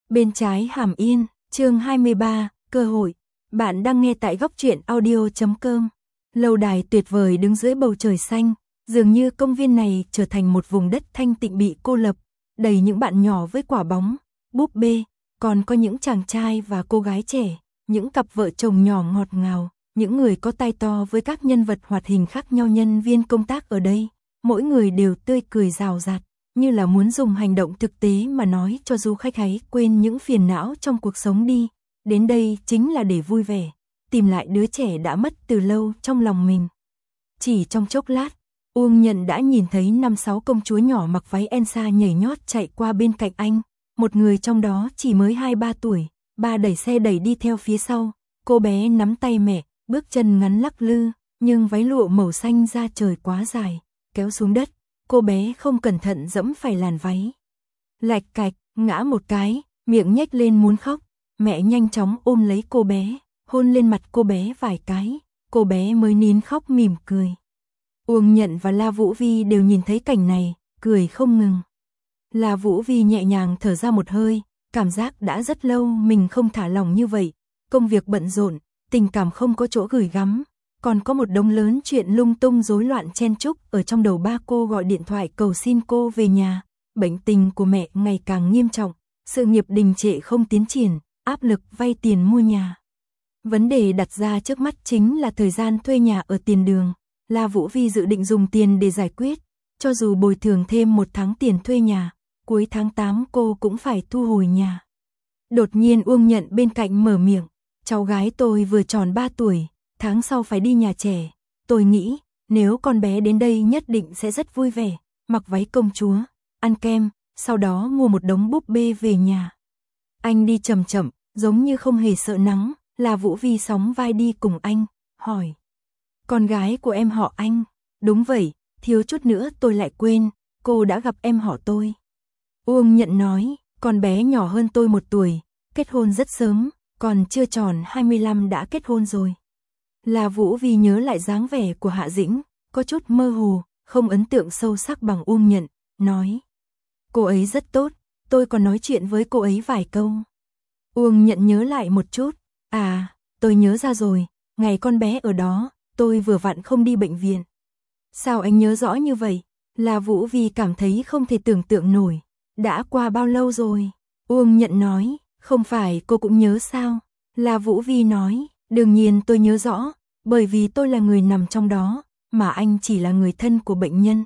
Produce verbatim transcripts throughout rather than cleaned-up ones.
Bên trái Hàm Yên, chương hai mươi ba, cơ hội. Bạn đang nghe tại góc truyện audio chấm com. Lâu đài tuyệt vời đứng dưới bầu trời xanh, dường như công viên này trở thành một vùng đất thanh tịnh bị cô lập, đầy những bạn nhỏ với quả bóng, búp bê, còn có những chàng trai và cô gái trẻ, những cặp vợ chồng nhỏ ngọt ngào, những người có tai to với các nhân vật hoạt hình khác nhau. Nhân viên công tác ở đây, mỗi người đều tươi cười rào rạt, như là muốn dùng hành động thực tế mà nói cho du khách hãy quên những phiền não trong cuộc sống đi, đến đây chính là để vui vẻ, tìm lại đứa trẻ đã mất từ lâu trong lòng mình. Chỉ trong chốc lát, Uông Nhận đã nhìn thấy năm sáu công chúa nhỏ mặc váy Elsa nhảy nhót chạy qua bên cạnh anh, một người trong đó chỉ mới hai ba tuổi, ba đẩy xe đẩy đi theo phía sau, cô bé nắm tay mẹ, bước chân ngắn lắc lư, nhưng váy lụa màu xanh da trời quá dài, kéo xuống đất. Cô bé không cẩn thận dẫm phải làn váy. Lạch cạch, ngã một cái, miệng nhếch lên muốn khóc. Mẹ nhanh chóng ôm lấy cô bé, hôn lên mặt cô bé vài cái. Cô bé mới nín khóc mỉm cười. Uông Nhận và La Vũ Vi đều nhìn thấy cảnh này, cười không ngừng. La Vũ Vi nhẹ nhàng thở ra một hơi, cảm giác đã rất lâu mình không thả lỏng như vậy. Công việc bận rộn, tình cảm không có chỗ gửi gắm. Còn có một đống lớn chuyện lung tung rối loạn chen chúc ở trong đầu. Ba cô gọi điện thoại cầu xin cô về nhà. Bệnh tình của mẹ ngày càng nghiêm trọng, sự nghiệp đình trệ không tiến triển, áp lực vay tiền mua nhà. Vấn đề đặt ra trước mắt chính là thời gian thuê nhà ở tiền đường. La Vũ Vi dự định dùng tiền để giải quyết, cho dù bồi thường thêm một tháng tiền thuê nhà, cuối tháng tám cô cũng phải thu hồi nhà. Đột nhiên Uông Nhận bên cạnh mở miệng, cháu gái tôi vừa tròn ba tuổi. Tháng sau phải đi nhà trẻ, tôi nghĩ nếu con bé đến đây nhất định sẽ rất vui vẻ, mặc váy công chúa, ăn kem, sau đó mua một đống búp bê về nhà. Anh đi chậm chậm, giống như không hề sợ nắng. La Vũ Vi sóng vai đi cùng anh, hỏi. Con gái của em họ Anh? Đúng vậy, thiếu chút nữa tôi lại quên, cô đã gặp em họ tôi. Uông Nhận nói, con bé nhỏ hơn tôi một tuổi, kết hôn rất sớm, còn chưa tròn hai mươi lăm đã kết hôn rồi. La Vũ Vi nhớ lại dáng vẻ của Hạ Dĩnh, có chút mơ hồ, không ấn tượng sâu sắc bằng Uông Nhận, nói. Cô ấy rất tốt, tôi còn nói chuyện với cô ấy vài câu. Uông Nhận nhớ lại một chút, à, tôi nhớ ra rồi, ngày con bé ở đó, tôi vừa vặn không đi bệnh viện. Sao anh nhớ rõ như vậy? La Vũ Vi cảm thấy không thể tưởng tượng nổi, đã qua bao lâu rồi? Uông Nhận nói, không phải cô cũng nhớ sao? La Vũ Vi nói. Đương nhiên tôi nhớ rõ, bởi vì tôi là người nằm trong đó, mà anh chỉ là người thân của bệnh nhân.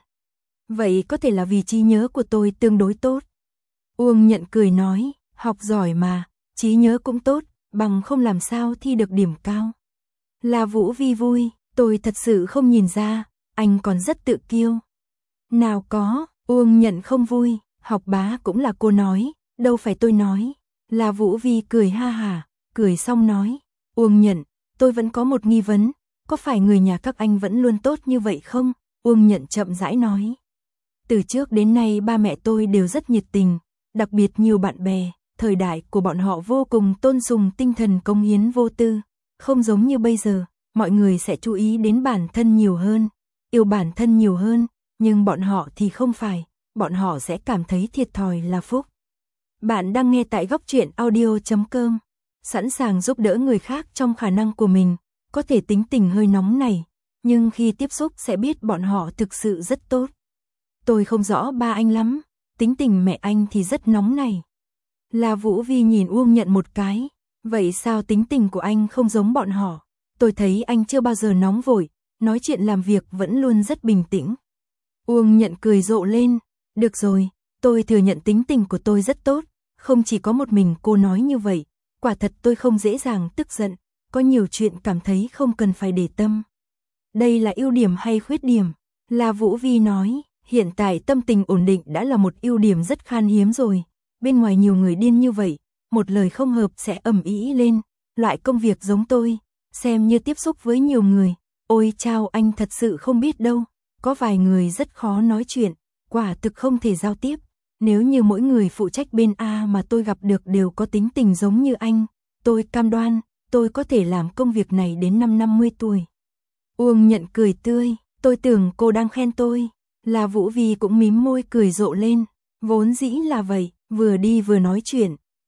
Vậy có thể là vì trí nhớ của tôi tương đối tốt. Uông Nhận cười nói, học giỏi mà, trí nhớ cũng tốt, bằng không làm sao thi được điểm cao. La Vũ Vi vui, tôi thật sự không nhìn ra, anh còn rất tự kiêu. Nào có, Uông Nhận không vui, học bá cũng là cô nói, đâu phải tôi nói. La Vũ Vi cười ha hả, cười xong nói. Uông Nhận, tôi vẫn có một nghi vấn, có phải người nhà các anh vẫn luôn tốt như vậy không? Uông Nhận chậm rãi nói. Từ trước đến nay ba mẹ tôi đều rất nhiệt tình, đặc biệt nhiều bạn bè, thời đại của bọn họ vô cùng tôn sùng tinh thần cống hiến vô tư, không giống như bây giờ, mọi người sẽ chú ý đến bản thân nhiều hơn, yêu bản thân nhiều hơn, nhưng bọn họ thì không phải, bọn họ sẽ cảm thấy thiệt thòi là phúc. Bạn đang nghe tại góc truyện audio chấm com. Sẵn sàng giúp đỡ người khác trong khả năng của mình, có thể tính tình hơi nóng này, nhưng khi tiếp xúc sẽ biết bọn họ thực sự rất tốt. Tôi không rõ ba anh lắm, tính tình mẹ anh thì rất nóng này. La Vũ Vi nhìn Uông Nhận một cái, vậy sao tính tình của anh không giống bọn họ? Tôi thấy anh chưa bao giờ nóng vội, nói chuyện làm việc vẫn luôn rất bình tĩnh. Uông Nhận cười rộ lên, được rồi, tôi thừa nhận tính tình của tôi rất tốt, không chỉ có một mình cô nói như vậy. Quả thật tôi không dễ dàng tức giận, có nhiều chuyện cảm thấy không cần phải để tâm. Đây là ưu điểm hay khuyết điểm? La Vũ Vi nói, hiện tại tâm tình ổn định đã là một ưu điểm rất khan hiếm rồi. Bên ngoài nhiều người điên như vậy, một lời không hợp sẽ ầm ĩ lên. Loại công việc giống tôi, xem như tiếp xúc với nhiều người. Ôi chao, anh thật sự không biết đâu, có vài người rất khó nói chuyện, quả thực không thể giao tiếp. Nếu như mỗi người phụ trách bên A mà tôi gặp được đều có tính tình giống như anh, tôi cam đoan, tôi có thể làm công việc này đến năm năm mươi tuổi. Uông Nhận cười tươi, tôi tưởng cô đang khen tôi. La Vũ Vi cũng mím môi cười rộ lên, vốn dĩ là vậy, vừa đi vừa nói chuyện,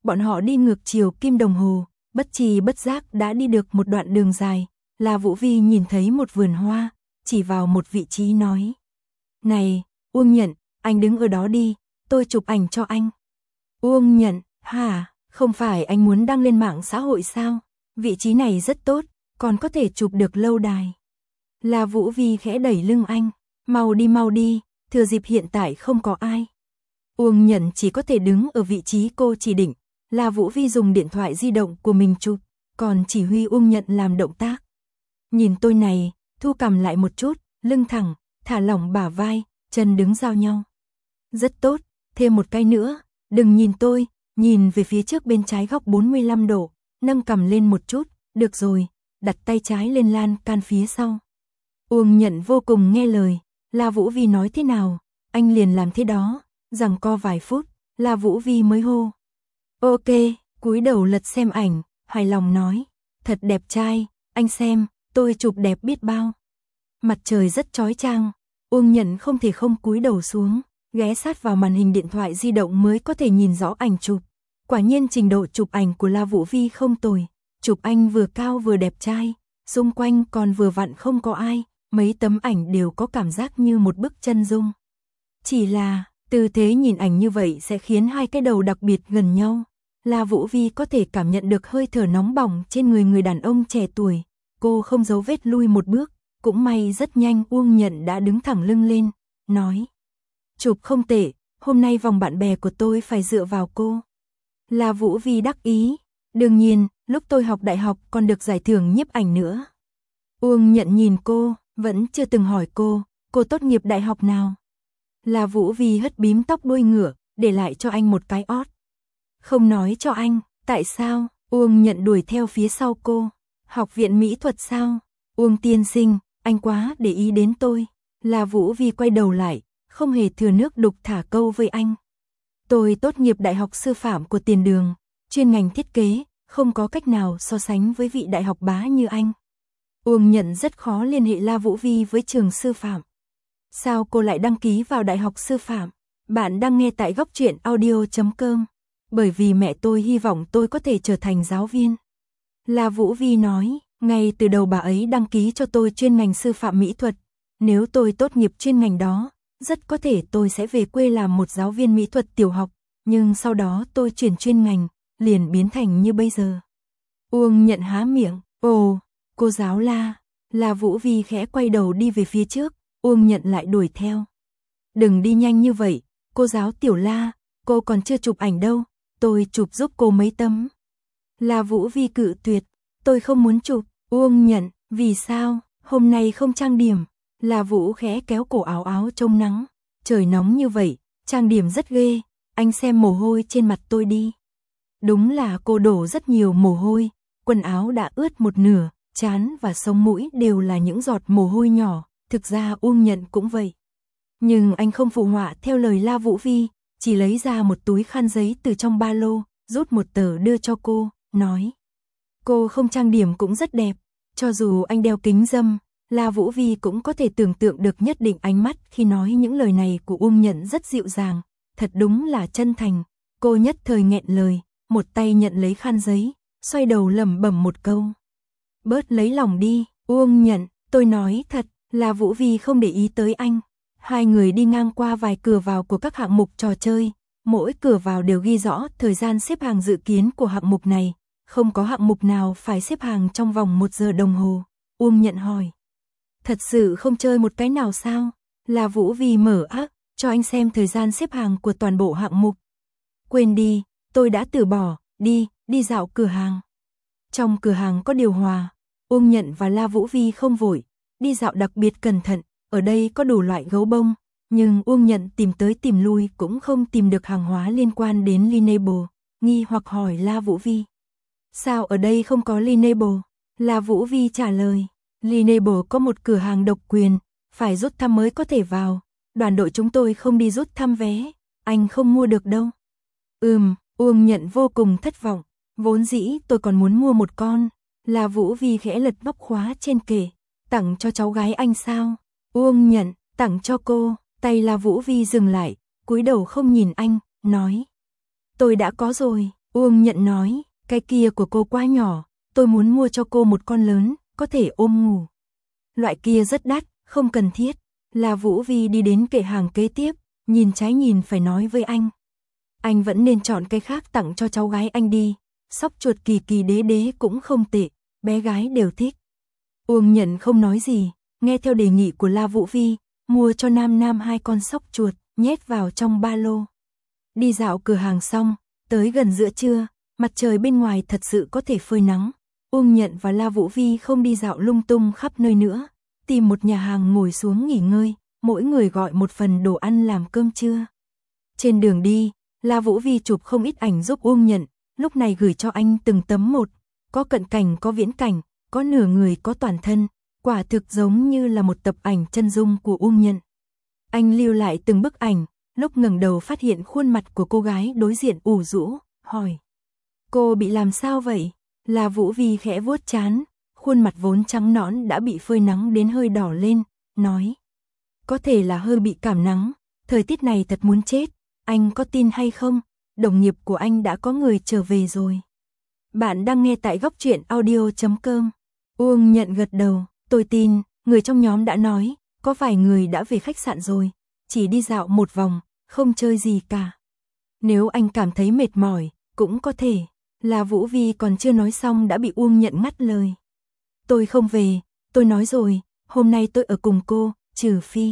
Bọn họ đi ngược chiều kim đồng hồ, bất tri bất giác đã đi được một đoạn đường dài. La Vũ Vi nhìn thấy một vườn hoa, chỉ vào một vị trí nói. Này, Uông Nhận, anh đứng ở đó đi, tôi chụp ảnh cho anh. Uông Nhận, hả, không phải anh muốn đăng lên mạng xã hội sao? Vị trí này rất tốt, còn có thể chụp được lâu đài. La Vũ Vi khẽ đẩy lưng anh, mau đi mau đi, thừa dịp hiện tại không có ai. Uông Nhận chỉ có thể đứng ở vị trí cô chỉ định. La Vũ Vi dùng điện thoại di động của mình chụp, còn chỉ huy Uông Nhận làm động tác. Nhìn tôi này, thu cằm lại một chút, lưng thẳng, thả lỏng bả vai, chân đứng giao nhau. Rất tốt, thêm một cái nữa, đừng nhìn tôi, nhìn về phía trước bên trái góc bốn mươi lăm độ, nâng cằm lên một chút, được rồi, đặt tay trái lên lan can phía sau. Uông Nhận vô cùng nghe lời, La Vũ Vi nói thế nào, anh liền làm thế đó, giằng co vài phút, La Vũ Vi mới hô. Ok, cúi đầu lật xem ảnh, hài lòng nói, thật đẹp trai, anh xem, tôi chụp đẹp biết bao. Mặt trời rất chói chang, Uông Nhận không thể không cúi đầu xuống, ghé sát vào màn hình điện thoại di động mới có thể nhìn rõ ảnh chụp. Quả nhiên trình độ chụp ảnh của La Vũ Vi không tồi, chụp anh vừa cao vừa đẹp trai, xung quanh còn vừa vặn không có ai, mấy tấm ảnh đều có cảm giác như một bức chân dung. Chỉ là, tư thế nhìn ảnh như vậy sẽ khiến hai cái đầu đặc biệt gần nhau. La Vũ Vi có thể cảm nhận được hơi thở nóng bỏng trên người người đàn ông trẻ tuổi. Cô không giấu vết lui một bước, cũng may rất nhanh Uông Nhận đã đứng thẳng lưng lên, nói. Chụp không tệ, hôm nay vòng bạn bè của tôi phải dựa vào cô. La Vũ Vi đắc ý, đương nhiên, lúc tôi học đại học còn được giải thưởng nhiếp ảnh nữa. Uông Nhận nhìn cô, vẫn chưa từng hỏi cô, cô tốt nghiệp đại học nào? La Vũ Vi hất bím tóc đuôi ngựa, để lại cho anh một cái ót. Không nói cho anh, tại sao? Uông Nhận đuổi theo phía sau cô. Học viện mỹ thuật sao? Uông tiên sinh, anh quá để ý đến tôi. La Vũ Vi quay đầu lại, không hề thừa nước đục thả câu với anh. Tôi tốt nghiệp đại học sư phạm của Tiền Đường, chuyên ngành thiết kế, không có cách nào so sánh với vị đại học bá như anh. Uông Nhận rất khó liên hệ La Vũ Vi với trường sư phạm. Sao cô lại đăng ký vào đại học sư phạm? Bạn đang nghe tại góc truyện audio chấm com. Bởi vì mẹ tôi hy vọng tôi có thể trở thành giáo viên. La Vũ Vi nói, ngay từ đầu bà ấy đăng ký cho tôi chuyên ngành sư phạm mỹ thuật. Nếu tôi tốt nghiệp chuyên ngành đó, rất có thể tôi sẽ về quê làm một giáo viên mỹ thuật tiểu học. Nhưng sau đó tôi chuyển chuyên ngành, liền biến thành như bây giờ. Uông Nhận há miệng, ồ, cô giáo La. La Vũ Vi khẽ quay đầu đi về phía trước, Uông Nhận lại đuổi theo. Đừng đi nhanh như vậy, cô giáo tiểu La, cô còn chưa chụp ảnh đâu, tôi chụp giúp cô mấy tấm. La Vũ Vi cự tuyệt, tôi không muốn chụp. Uông Nhận, vì sao, hôm nay không trang điểm? La Vũ khẽ kéo cổ áo áo trông nắng, trời nóng như vậy, trang điểm rất ghê, anh xem mồ hôi trên mặt tôi đi. Đúng là cô đổ rất nhiều mồ hôi, quần áo đã ướt một nửa, trán và sống mũi đều là những giọt mồ hôi nhỏ, thực ra Uông Nhận cũng vậy. Nhưng anh không phụ họa theo lời La Vũ Vi, chỉ lấy ra một túi khăn giấy từ trong ba lô, rút một tờ đưa cho cô, nói. Cô không trang điểm cũng rất đẹp, cho dù anh đeo kính râm, La Vũ Vi cũng có thể tưởng tượng được nhất định ánh mắt khi nói những lời này của Uông Nhận rất dịu dàng, thật đúng là chân thành. Cô nhất thời nghẹn lời, một tay nhận lấy khăn giấy, xoay đầu lẩm bẩm một câu. Bớt lấy lòng đi, Uông Nhận, tôi nói thật, La Vũ Vi không để ý tới anh. Hai người đi ngang qua vài cửa vào của các hạng mục trò chơi, mỗi cửa vào đều ghi rõ thời gian xếp hàng dự kiến của hạng mục này, không có hạng mục nào phải xếp hàng trong vòng một giờ đồng hồ. Uông Nhận hỏi, thật sự không chơi một cái nào sao? La Vũ Vi mở ác, cho anh xem thời gian xếp hàng của toàn bộ hạng mục. Quên đi, tôi đã từ bỏ, đi, đi dạo cửa hàng. Trong cửa hàng có điều hòa, Uông Nhận và La Vũ Vi không vội, đi dạo đặc biệt cẩn thận, ở đây có đủ loại gấu bông, nhưng Uông Nhận tìm tới tìm lui cũng không tìm được hàng hóa liên quan đến Lineable, nghi hoặc hỏi La Vũ Vi. Sao ở đây không có Lineable? La Vũ Vi trả lời, Lineable có một cửa hàng độc quyền, phải rút thăm mới có thể vào, đoàn đội chúng tôi không đi rút thăm vé, anh không mua được đâu. Ừm, Uông Nhận vô cùng thất vọng, vốn dĩ tôi còn muốn mua một con. La Vũ Vi khẽ lật móc khóa trên kệ, tặng cho cháu gái anh sao? Uông Nhận, tặng cho cô. Tay La Vũ Vi dừng lại, cúi đầu không nhìn anh, nói. Tôi đã có rồi. Uông Nhận nói, cái kia của cô quá nhỏ, tôi muốn mua cho cô một con lớn, có thể ôm ngủ. Loại kia rất đắt, không cần thiết. La Vũ Vi đi đến kệ hàng kế tiếp, nhìn trái nhìn phải nói với anh. Anh vẫn nên chọn cái khác tặng cho cháu gái anh đi, sóc chuột kỳ kỳ đế đế cũng không tệ, bé gái đều thích. Uông Nhận không nói gì, nghe theo đề nghị của La Vũ Vi, mua cho Nam Nam hai con sóc chuột, nhét vào trong ba lô. Đi dạo cửa hàng xong, tới gần giữa trưa, mặt trời bên ngoài thật sự có thể phơi nắng. Uông Nhận và La Vũ Vi không đi dạo lung tung khắp nơi nữa, tìm một nhà hàng ngồi xuống nghỉ ngơi, mỗi người gọi một phần đồ ăn làm cơm trưa. Trên đường đi, La Vũ Vi chụp không ít ảnh giúp Uông Nhận, lúc này gửi cho anh từng tấm một, có cận cảnh có viễn cảnh, có nửa người có toàn thân, quả thực giống như là một tập ảnh chân dung của Uông Nhận. Anh lưu lại từng bức ảnh, lúc ngẩng đầu phát hiện khuôn mặt của cô gái đối diện ủ rũ, hỏi. Cô bị làm sao vậy? La Vũ Vi khẽ vuốt trán, khuôn mặt vốn trắng nõn đã bị phơi nắng đến hơi đỏ lên, nói. Có thể là hơi bị cảm nắng, thời tiết này thật muốn chết, anh có tin hay không? Đồng nghiệp của anh đã có người trở về rồi. Bạn đang nghe tại góc truyện audio chấm com. Uông Nhận gật đầu, tôi tin, người trong nhóm đã nói, có vài người đã về khách sạn rồi, chỉ đi dạo một vòng, không chơi gì cả. Nếu anh cảm thấy mệt mỏi, cũng có thể. La Vũ Vi còn chưa nói xong đã bị Uông Nhận ngắt lời. Tôi không về, tôi nói rồi, hôm nay tôi ở cùng cô, trừ phi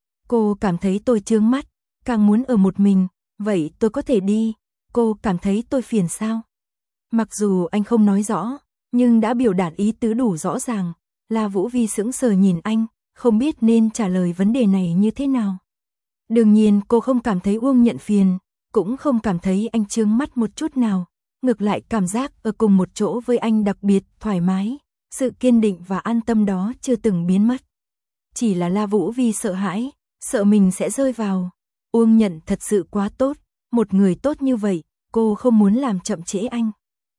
cô cảm thấy tôi chướng mắt, càng muốn ở một mình, vậy tôi có thể đi, cô cảm thấy tôi phiền sao? Mặc dù anh không nói rõ, nhưng đã biểu đạt ý tứ đủ rõ ràng. La Vũ Vi sững sờ nhìn anh, không biết nên trả lời vấn đề này như thế nào. Đương nhiên cô không cảm thấy Uông Nhận phiền, cũng không cảm thấy anh chướng mắt một chút nào. Ngược lại cảm giác ở cùng một chỗ với anh đặc biệt thoải mái, sự kiên định và an tâm đó chưa từng biến mất. Chỉ là La Vũ Vi sợ hãi, sợ mình sẽ rơi vào. Uông Nhận thật sự quá tốt, một người tốt như vậy, cô không muốn làm chậm trễ anh.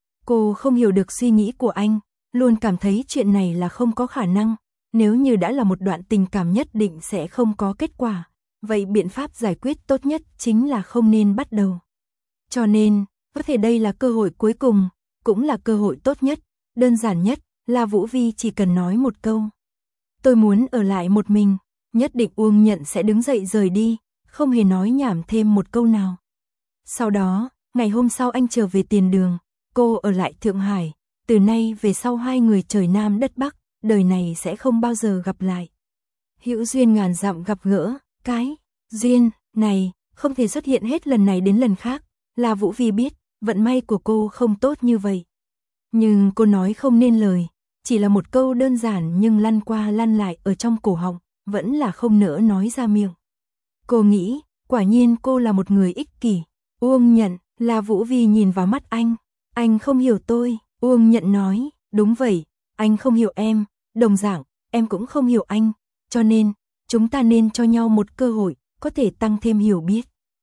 Cô không hiểu được suy nghĩ của anh, luôn cảm thấy chuyện này là không có khả năng, nếu như đã là một đoạn tình cảm nhất định sẽ không có kết quả, vậy biện pháp giải quyết tốt nhất chính là không nên bắt đầu. Cho nên, có thể đây là cơ hội cuối cùng, cũng là cơ hội tốt nhất, đơn giản nhất, La Vũ Vi chỉ cần nói một câu. Tôi muốn ở lại một mình, nhất định Uông Nhận sẽ đứng dậy rời đi, không hề nói nhảm thêm một câu nào. Sau đó, ngày hôm sau anh trở về Tiền Đường, cô ở lại Thượng Hải, từ nay về sau hai người trời Nam đất Bắc, đời này sẽ không bao giờ gặp lại. Hữu duyên ngàn dặm gặp gỡ, cái duyên này không thể xuất hiện hết lần này đến lần khác. La Vũ Vi biết, vận may của cô không tốt như vậy. Nhưng cô nói không nên lời, chỉ là một câu đơn giản nhưng lăn qua lăn lại ở trong cổ họng, vẫn là không nỡ nói ra miệng. Cô nghĩ, quả nhiên cô là một người ích kỷ. Uông Nhận, La Vũ Vi nhìn vào mắt anh, anh không hiểu tôi. Uông Nhận nói, đúng vậy, anh không hiểu em, đồng dạng, em cũng không hiểu anh, cho nên, chúng ta nên cho nhau một cơ hội, có thể tăng thêm hiểu biết.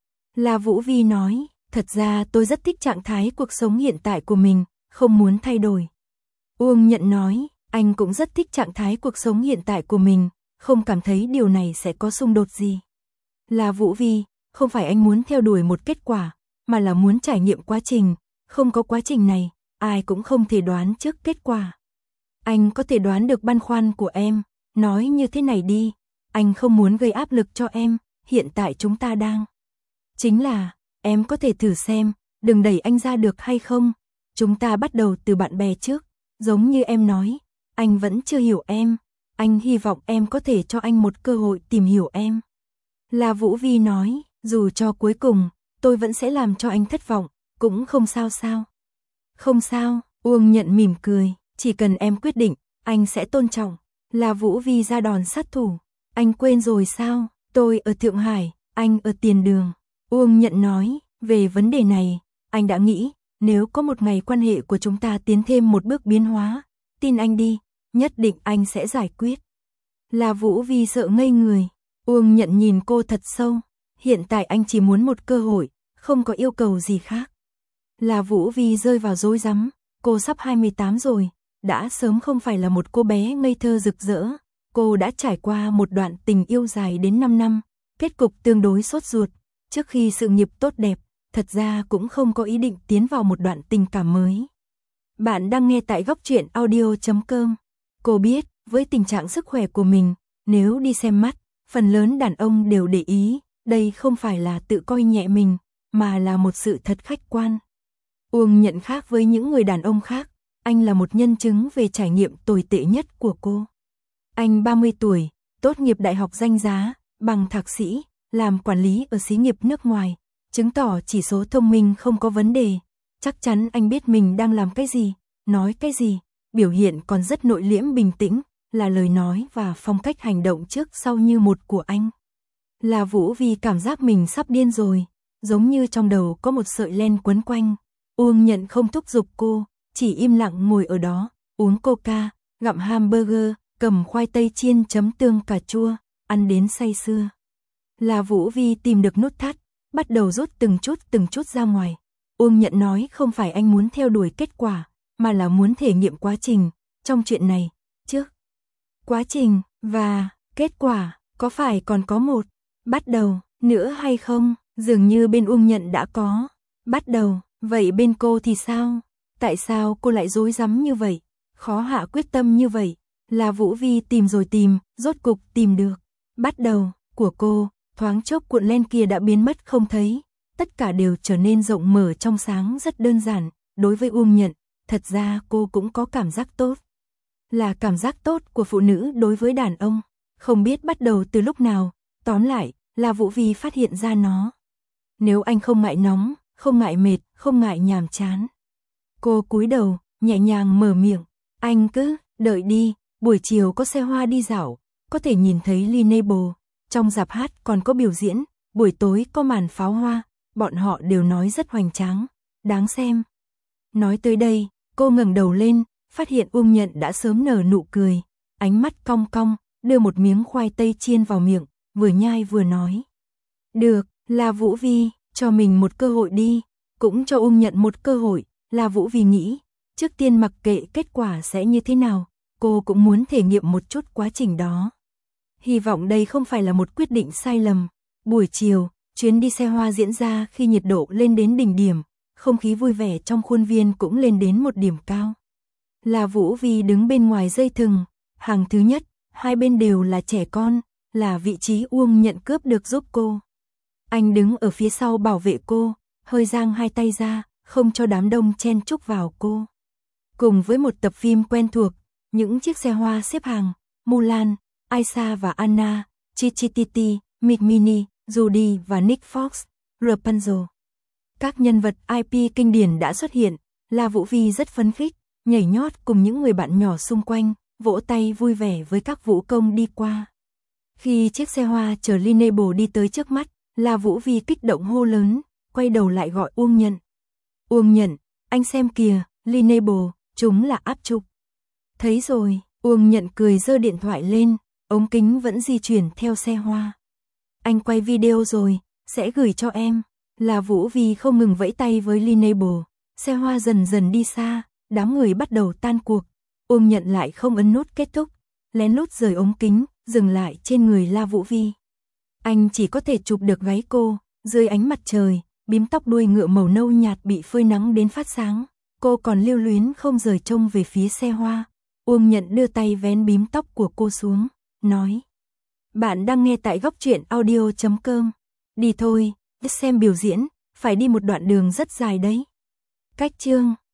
La Vũ Vi nói, thật ra tôi rất thích trạng thái cuộc sống hiện tại của mình, không muốn thay đổi. Uông Nhận nói, anh cũng rất thích trạng thái cuộc sống hiện tại của mình, không cảm thấy điều này sẽ có xung đột gì. La Vũ Vi, không phải anh muốn theo đuổi một kết quả, mà là muốn trải nghiệm quá trình, không có quá trình này, ai cũng không thể đoán trước kết quả. Anh có thể đoán được băn khoăn của em, nói như thế này đi, anh không muốn gây áp lực cho em, hiện tại chúng ta đang. Chính là, em có thể thử xem, đừng đẩy anh ra được hay không, chúng ta bắt đầu từ bạn bè trước, giống như em nói, anh vẫn chưa hiểu em, anh hy vọng em có thể cho anh một cơ hội tìm hiểu em. La Vũ Vi nói, dù cho cuối cùng, tôi vẫn sẽ làm cho anh thất vọng, cũng không sao sao. Không sao, Uông Nhận mỉm cười, chỉ cần em quyết định, anh sẽ tôn trọng. La Vũ Vi ra đòn sát thủ, anh quên rồi sao, tôi ở Thượng Hải, anh ở Tiền Đường. Uông Nhận nói, về vấn đề này, anh đã nghĩ, nếu có một ngày quan hệ của chúng ta tiến thêm một bước biến hóa, tin anh đi, nhất định anh sẽ giải quyết. La Vũ Vi sợ ngây người, Uông Nhận nhìn cô thật sâu, hiện tại anh chỉ muốn một cơ hội, không có yêu cầu gì khác. La Vũ Vi rơi vào rối rắm, cô sắp hai mươi tám rồi, đã sớm không phải là một cô bé ngây thơ rực rỡ, cô đã trải qua một đoạn tình yêu dài đến năm năm, kết cục tương đối sốt ruột, trước khi sự nghiệp tốt đẹp, thật ra cũng không có ý định tiến vào một đoạn tình cảm mới. Bạn đang nghe tại góc truyện audio chấm com. Cô biết, với tình trạng sức khỏe của mình, nếu đi xem mắt, phần lớn đàn ông đều để ý, đây không phải là tự coi nhẹ mình, mà là một sự thật khách quan. Uông Nhận khác với những người đàn ông khác, anh là một nhân chứng về trải nghiệm tồi tệ nhất của cô. Anh ba mươi tuổi, tốt nghiệp đại học danh giá, bằng thạc sĩ, làm quản lý ở xí nghiệp nước ngoài, chứng tỏ chỉ số thông minh không có vấn đề. Chắc chắn anh biết mình đang làm cái gì, nói cái gì, biểu hiện còn rất nội liễm bình tĩnh, là lời nói và phong cách hành động trước sau như một của anh. Là Vũ vì cảm giác mình sắp điên rồi, giống như trong đầu có một sợi len quấn quanh. Uông Nhận không thúc giục cô, chỉ im lặng ngồi ở đó, uống coca, gặm hamburger, cầm khoai tây chiên chấm tương cà chua, ăn đến say sưa. Là Vũ Vi tìm được nút thắt, bắt đầu rút từng chút từng chút ra ngoài. Uông Nhận nói không phải anh muốn theo đuổi kết quả, mà là muốn thể nghiệm quá trình, trong chuyện này, trước. Quá trình, và, kết quả, có phải còn có một, bắt đầu, nữa hay không? Dường như bên Uông Nhận đã có, bắt đầu, vậy bên cô thì sao? Tại sao cô lại rối rắm như vậy? Khó hạ quyết tâm như vậy? Là Vũ Vi tìm rồi tìm, rốt cục tìm được. Bắt đầu, của cô, thoáng chốc cuộn len kia đã biến mất không thấy. Tất cả đều trở nên rộng mở trong sáng rất đơn giản. Đối với Uông Nhận, thật ra cô cũng có cảm giác tốt. Là cảm giác tốt của phụ nữ đối với đàn ông. Không biết bắt đầu từ lúc nào, tóm lại, là Vũ Vi phát hiện ra nó. Nếu anh không ngại nóng, không ngại mệt, không ngại nhàm chán. Cô cúi đầu, nhẹ nhàng mở miệng. Anh cứ, đợi đi, buổi chiều có xe hoa đi dạo, có thể nhìn thấy Linable. Trong rạp hát còn có biểu diễn, buổi tối có màn pháo hoa, bọn họ đều nói rất hoành tráng, đáng xem. Nói tới đây, cô ngẩng đầu lên, phát hiện Uông Nhận đã sớm nở nụ cười, ánh mắt cong cong, đưa một miếng khoai tây chiên vào miệng, vừa nhai vừa nói. Được, là Vũ Vi, cho mình một cơ hội đi, cũng cho Uông Nhận một cơ hội, là Vũ Vi nghĩ, trước tiên mặc kệ kết quả sẽ như thế nào, cô cũng muốn thể nghiệm một chút quá trình đó. Hy vọng đây không phải là một quyết định sai lầm. Buổi chiều, chuyến đi xe hoa diễn ra khi nhiệt độ lên đến đỉnh điểm, không khí vui vẻ trong khuôn viên cũng lên đến một điểm cao. Là Vũ Vi đứng bên ngoài dây thừng, hàng thứ nhất, hai bên đều là trẻ con, là vị trí Uông Nhận cướp được giúp cô. Anh đứng ở phía sau bảo vệ cô, hơi giang hai tay ra, không cho đám đông chen chúc vào cô. Cùng với một tập phim quen thuộc, những chiếc xe hoa xếp hàng, Mulan, Aisha và Anna, Chichititi, Mick Mini, Judy và Nick Fox, Rapunzel. Các nhân vật i pê kinh điển đã xuất hiện, là Vũ Vi rất phấn khích, nhảy nhót cùng những người bạn nhỏ xung quanh, vỗ tay vui vẻ với các vũ công đi qua. Khi chiếc xe hoa chở Linable đi tới trước mắt, là Vũ Vi kích động hô lớn, quay đầu lại gọi Uông Nhận. Uông Nhận, anh xem kìa, Linable, chúng là áp trục. Thấy rồi, Uông Nhận cười giơ điện thoại lên, ống kính vẫn di chuyển theo xe hoa. Anh quay video rồi, sẽ gửi cho em. Là Vũ Vi không ngừng vẫy tay với Linable, xe hoa dần dần đi xa, đám người bắt đầu tan cuộc. Uông Nhận lại không ấn nút kết thúc, lén lút rời ống kính, dừng lại trên người La Vũ Vi. Anh chỉ có thể chụp được gáy cô, dưới ánh mặt trời, bím tóc đuôi ngựa màu nâu nhạt bị phơi nắng đến phát sáng. Cô còn lưu luyến không rời trông về phía xe hoa. Uông Nhận đưa tay vén bím tóc của cô xuống, nói. Bạn đang nghe tại góc truyện audio chấm com. Đi thôi, xem biểu diễn, phải đi một đoạn đường rất dài đấy. Cách chương